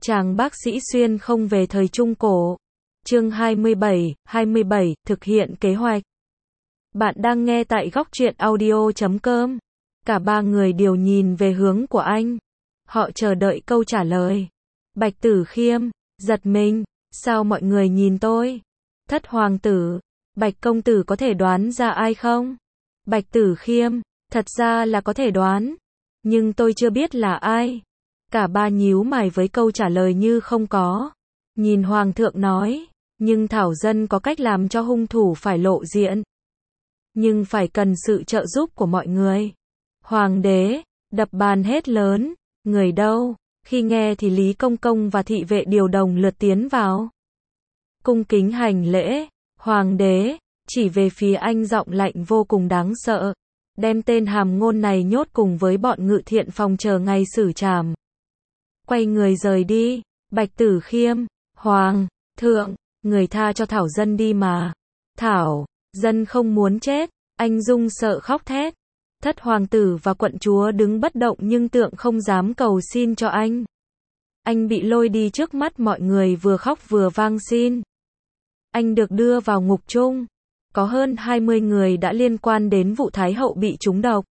Chàng bác sĩ xuyên không về thời Trung Cổ. Chương 27, thực hiện kế hoạch. Bạn đang nghe tại góc truyện audio.com. Cả ba người đều nhìn về hướng của anh. Họ chờ đợi câu trả lời. Bạch Tử Khiêm, giật mình, sao mọi người nhìn tôi? Thất hoàng tử, Bạch công tử có thể đoán ra ai không? Bạch Tử Khiêm, thật ra là có thể đoán, nhưng tôi chưa biết là ai. Cả ba nhíu mày với câu trả lời như không có. Nhìn hoàng thượng nói, nhưng Thảo Dân có cách làm cho hung thủ phải lộ diện. Nhưng phải cần sự trợ giúp của mọi người. Hoàng đế, đập bàn hét lớn, người đâu? Khi nghe thì Lý Công Công và thị vệ điều đồng lượt tiến vào. Cung kính hành lễ, hoàng đế, chỉ về phía anh giọng lạnh vô cùng đáng sợ. Đem tên hàm ngôn này nhốt cùng với bọn ngự thiện phòng chờ ngày xử trảm. Quay người rời đi, Bạch Tử Khiêm, hoàng thượng, người tha cho Thảo Dân đi mà. Thảo Dân không muốn chết, anh run sợ khóc thét. Thất hoàng tử và quận chúa đứng bất động nhưng tượng không dám cầu xin cho anh. Anh bị lôi đi trước mắt mọi người vừa khóc vừa vang xin. Anh được đưa vào ngục chung. Có hơn 20 người đã liên quan đến vụ Thái hậu bị trúng độc.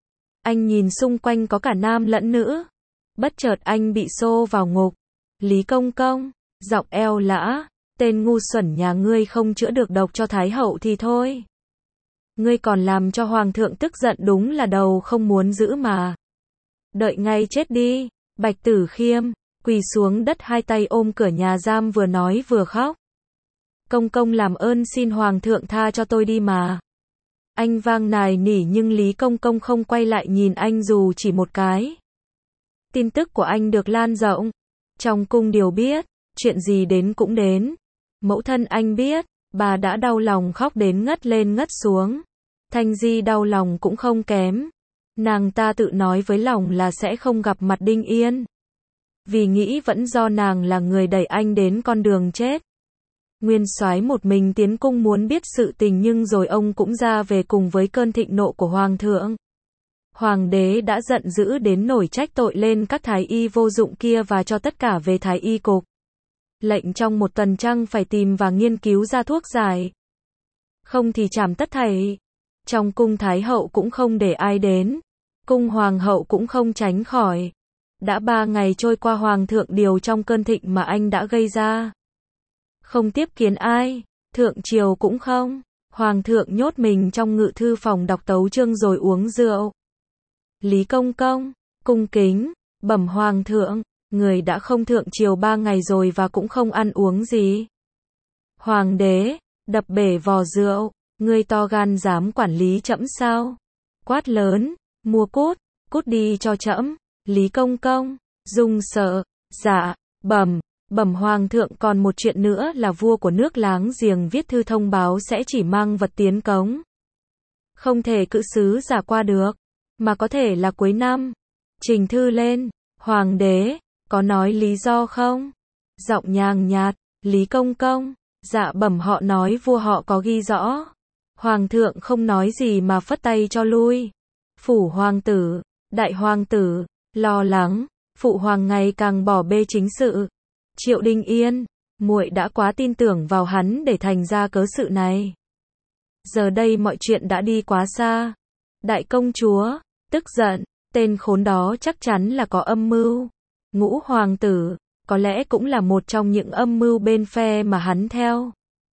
Anh nhìn xung quanh có cả nam lẫn nữ. Bất chợt anh bị xô vào ngục. Lý Công Công, giọng eo lã, tên ngu xuẩn nhà ngươi không chữa được độc cho Thái hậu thì thôi. Ngươi còn làm cho hoàng thượng tức giận đúng là đầu không muốn giữ mà. Đợi ngay chết đi, Bạch Tử Khiêm, quỳ xuống đất hai tay ôm cửa nhà giam vừa nói vừa khóc. Công công làm ơn xin hoàng thượng tha cho tôi đi mà. Anh vang nài nỉ nhưng Lý Công Công không quay lại nhìn anh dù chỉ một cái. Tin tức của anh được lan rộng. Trong cung đều biết, chuyện gì đến cũng đến. Mẫu thân anh biết, bà đã đau lòng khóc đến ngất lên ngất xuống. Thanh Di đau lòng cũng không kém. Nàng ta tự nói với lòng là sẽ không gặp mặt Đinh Yên. Vì nghĩ vẫn do nàng là người đẩy anh đến con đường chết. Nguyên soái một mình tiến cung muốn biết sự tình nhưng rồi ông cũng ra về cùng với cơn thịnh nộ của hoàng thượng. Hoàng đế đã giận dữ đến nổi trách tội lên các thái y vô dụng kia và cho tất cả về thái y cục. Lệnh trong một tuần trăng phải tìm và nghiên cứu ra thuốc giải. Không thì trảm tất thảy. Trong cung thái hậu cũng không để ai đến. Cung hoàng hậu cũng không tránh khỏi. Đã 3 ngày trôi qua hoàng thượng điều trong cơn thịnh mà anh đã gây ra. Không tiếp kiến ai, thượng triều cũng không. Hoàng thượng nhốt mình trong ngự thư phòng đọc tấu chương rồi uống rượu. Lý Công Công, cung kính, bẩm hoàng thượng, người đã không thượng triều 3 ngày rồi và cũng không ăn uống gì. Hoàng đế, đập bể vò rượu, ngươi to gan dám quản lý trẫm sao? Quát lớn, mua cút, cút đi cho trẫm. Lý Công Công, run sợ, dạ, bẩm hoàng thượng còn một chuyện nữa là vua của nước láng giềng viết thư thông báo sẽ chỉ mang vật tiến cống. Không thể cự sứ giả qua được, mà có thể là cuối năm. Trình thư lên, hoàng đế, có nói lý do không? Giọng nhàn nhạt, Lý Công Công, dạ bẩm họ nói vua họ có ghi rõ. Hoàng thượng không nói gì mà phất tay cho lui. Phủ hoàng tử, đại hoàng tử, lo lắng, phụ hoàng ngày càng bỏ bê chính sự. Triệu Đinh Yên, muội đã quá tin tưởng vào hắn để thành ra cớ sự này. Giờ đây mọi chuyện đã đi quá xa. Đại công chúa, tức giận, tên khốn đó chắc chắn là có âm mưu. Ngũ hoàng tử, có lẽ cũng là một trong những âm mưu bên phe mà hắn theo.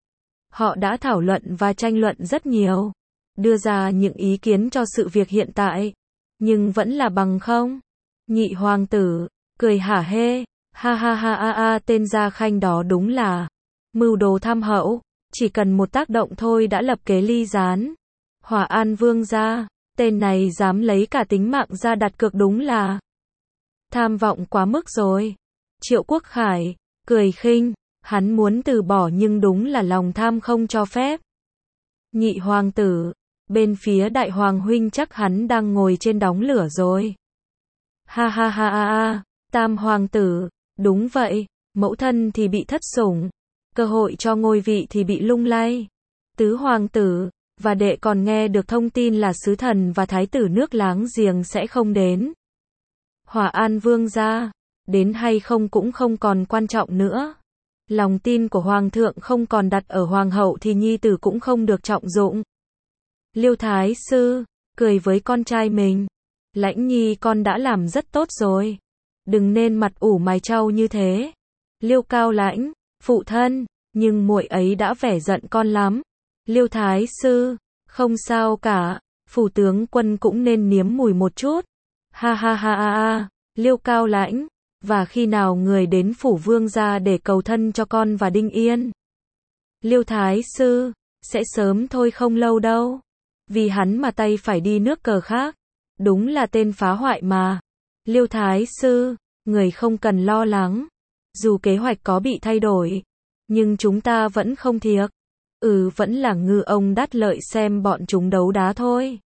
Họ đã thảo luận và tranh luận rất nhiều, đưa ra những ý kiến cho sự việc hiện tại, nhưng vẫn là bằng không. Nhị hoàng tử, cười hả hê, ha ha ha ha ha, tên Gia Khanh đó đúng là mưu đồ tham hậu, chỉ cần một tác động thôi đã lập kế ly gián. Hỏa An Vương gia, tên này dám lấy cả tính mạng ra đặt cược đúng là tham vọng quá mức rồi. Triệu Quốc Khải, cười khinh, hắn muốn từ bỏ nhưng đúng là lòng tham không cho phép. Nhị hoàng tử, bên phía đại hoàng huynh chắc hắn đang ngồi trên đống lửa rồi. Ha ha ha ha ha, tam hoàng tử, đúng vậy, mẫu thân thì bị thất sủng, cơ hội cho ngôi vị thì bị lung lay. Tứ hoàng tử, và đệ còn nghe được thông tin là sứ thần và thái tử nước láng giềng sẽ không đến. Hỏa An Vương gia, đến hay không cũng không còn quan trọng nữa. Lòng tin của hoàng thượng không còn đặt ở hoàng hậu thì nhi tử cũng không được trọng dụng. Liêu Thái Sư cười với con trai mình. Lãnh Nhi con đã làm rất tốt rồi. Đừng nên mặt ủ mày trao như thế. Liêu Cao Lãnh, phụ thân, nhưng muội ấy đã vẻ giận con lắm. Liêu Thái Sư, không sao cả, phủ tướng quân cũng nên nếm mùi một chút. Ha ha ha ha ha, Liêu Cao Lãnh, và khi nào người đến phủ vương gia để cầu thân cho con và Đinh Yên? Liêu Thái Sư, sẽ sớm thôi không lâu đâu. Vì hắn mà tay phải đi nước cờ khác. Đúng là tên phá hoại mà. Liêu Thái Sư, người không cần lo lắng. Dù kế hoạch có bị thay đổi, nhưng chúng ta vẫn không thiệt. Vẫn là ngư ông đắt lợi xem bọn chúng đấu đá thôi.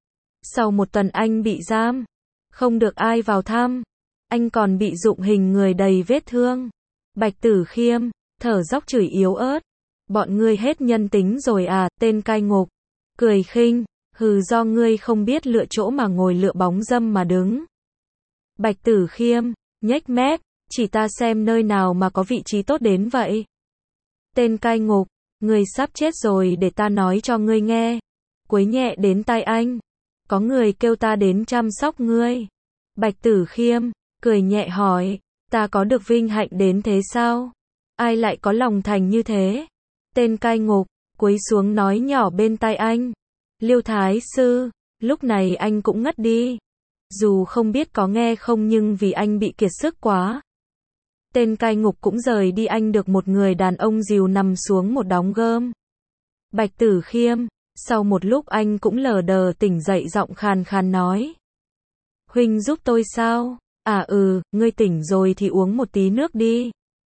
Sau một tuần anh bị giam, không được ai vào thăm. Anh còn bị dụng hình người đầy vết thương. Bạch Tử Khiêm, thở dốc chửi yếu ớt. Bọn ngươi hết nhân tính rồi à, tên cai ngục. Cười khinh, hừ do ngươi không biết lựa chỗ mà ngồi lựa bóng dâm mà đứng. Bạch Tử Khiêm, nhếch mép, chỉ ta xem nơi nào mà có vị trí tốt đến vậy. Tên cai ngục, ngươi sắp chết rồi để ta nói cho ngươi nghe. Quấy nhẹ đến tai anh. Có người kêu ta đến chăm sóc ngươi. Bạch Tử Khiêm, cười nhẹ hỏi, ta có được vinh hạnh đến thế sao? Ai lại có lòng thành như thế? Tên cai ngục, cúi xuống nói nhỏ bên tai anh. Liêu Thái Sư, lúc này anh cũng ngất đi. Dù không biết có nghe không nhưng vì anh bị kiệt sức quá. Tên cai ngục cũng rời đi, anh được một người đàn ông dìu nằm xuống một đống gươm. Bạch Tử Khiêm, sau một lúc anh cũng lờ đờ tỉnh dậy, giọng khàn khàn nói. Huynh giúp tôi sao? Ngươi tỉnh rồi thì uống một tí nước đi.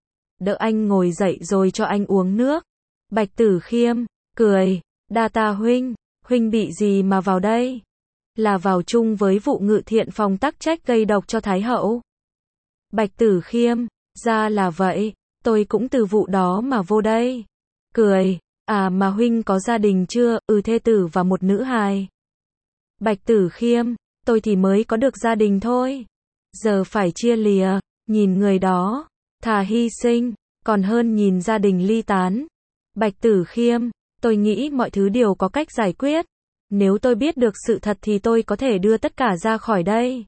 Đỡ anh ngồi dậy rồi cho anh uống nước. Bạch Tử Khiêm, cười, đa tạ huynh, huynh bị gì mà vào đây? Là vào chung với vụ Ngự Thiện Phòng tắc trách gây độc cho Thái hậu. Bạch Tử Khiêm, ra là vậy, tôi cũng từ vụ đó mà vô đây. Cười, mà huynh có gia đình chưa? Thê tử và một nữ hài. Bạch Tử Khiêm, tôi thì mới có được gia đình thôi. Giờ phải chia lìa, nhìn người đó, thà hy sinh, còn hơn nhìn gia đình ly tán. Bạch Tử Khiêm, tôi nghĩ mọi thứ đều có cách giải quyết. Nếu tôi biết được sự thật thì tôi có thể đưa tất cả ra khỏi đây.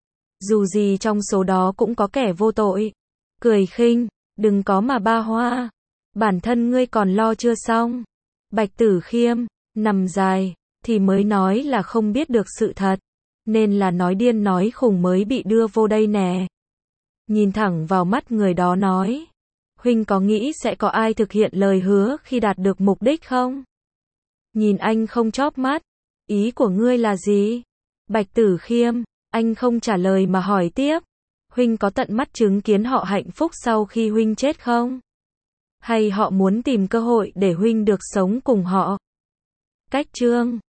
Dù gì trong số đó cũng có kẻ vô tội. Cười khinh, đừng có mà ba hoa. Bản thân ngươi còn lo chưa xong. Bạch Tử Khiêm, nằm dài, thì mới nói là không biết được sự thật. Nên là nói điên nói khùng mới bị đưa vô đây nè. Nhìn thẳng vào mắt người đó nói. Huynh có nghĩ sẽ có ai thực hiện lời hứa khi đạt được mục đích không? Nhìn anh không chớp mắt. Ý của ngươi là gì? Bạch Tử Khiêm, anh không trả lời mà hỏi tiếp. Huynh có tận mắt chứng kiến họ hạnh phúc sau khi huynh chết không? Hay họ muốn tìm cơ hội để huynh được sống cùng họ? Cách chương